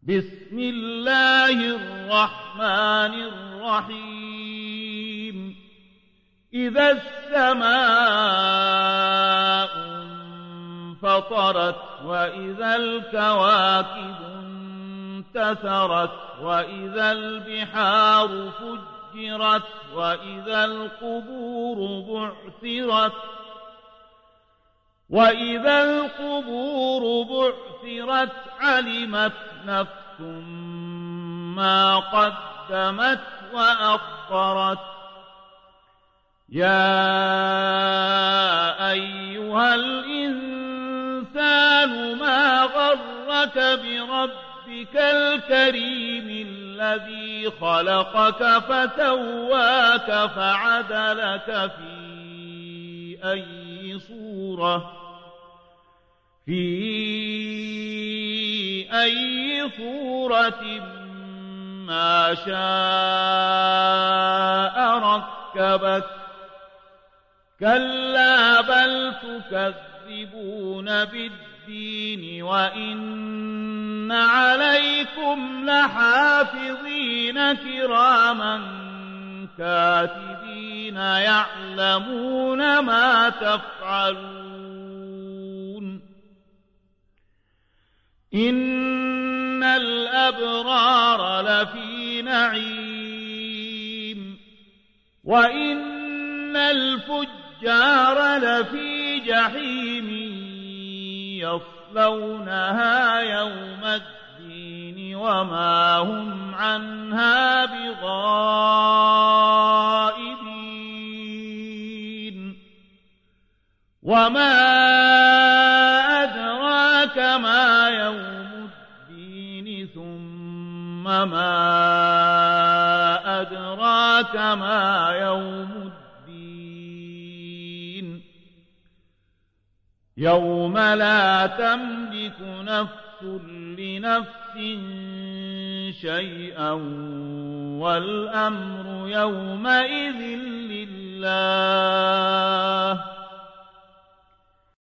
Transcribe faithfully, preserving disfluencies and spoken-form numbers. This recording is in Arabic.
بسم الله الرحمن الرحيم إذا السماء انفطرت وإذا الكواكب انتثرت وإذا البحار فجرت وإذا القبور بعثرت وإذا القبور بعثرت علمت نفس ما قدمت وأخرت يا أيها الإنسان ما غرك بربك الكريم الذي خلقك فسواك فعدلك في أي صورة في أي صورة ما شاء ركبك كلا بل تكذبون بالدين وإن عليكم لحافظين كراما كاتبين يعلمون ما تفعلون إن الأبرار لفي نعيم وإن الفجار لفي جحيم يصلونها يوم الدين وما هم عنها بغائبين وما أدراك ما يوم الدين ثم ما أدراك ما يوم الدين يوم لا تملك نفس لنفس شيئا والأمر يومئذ لله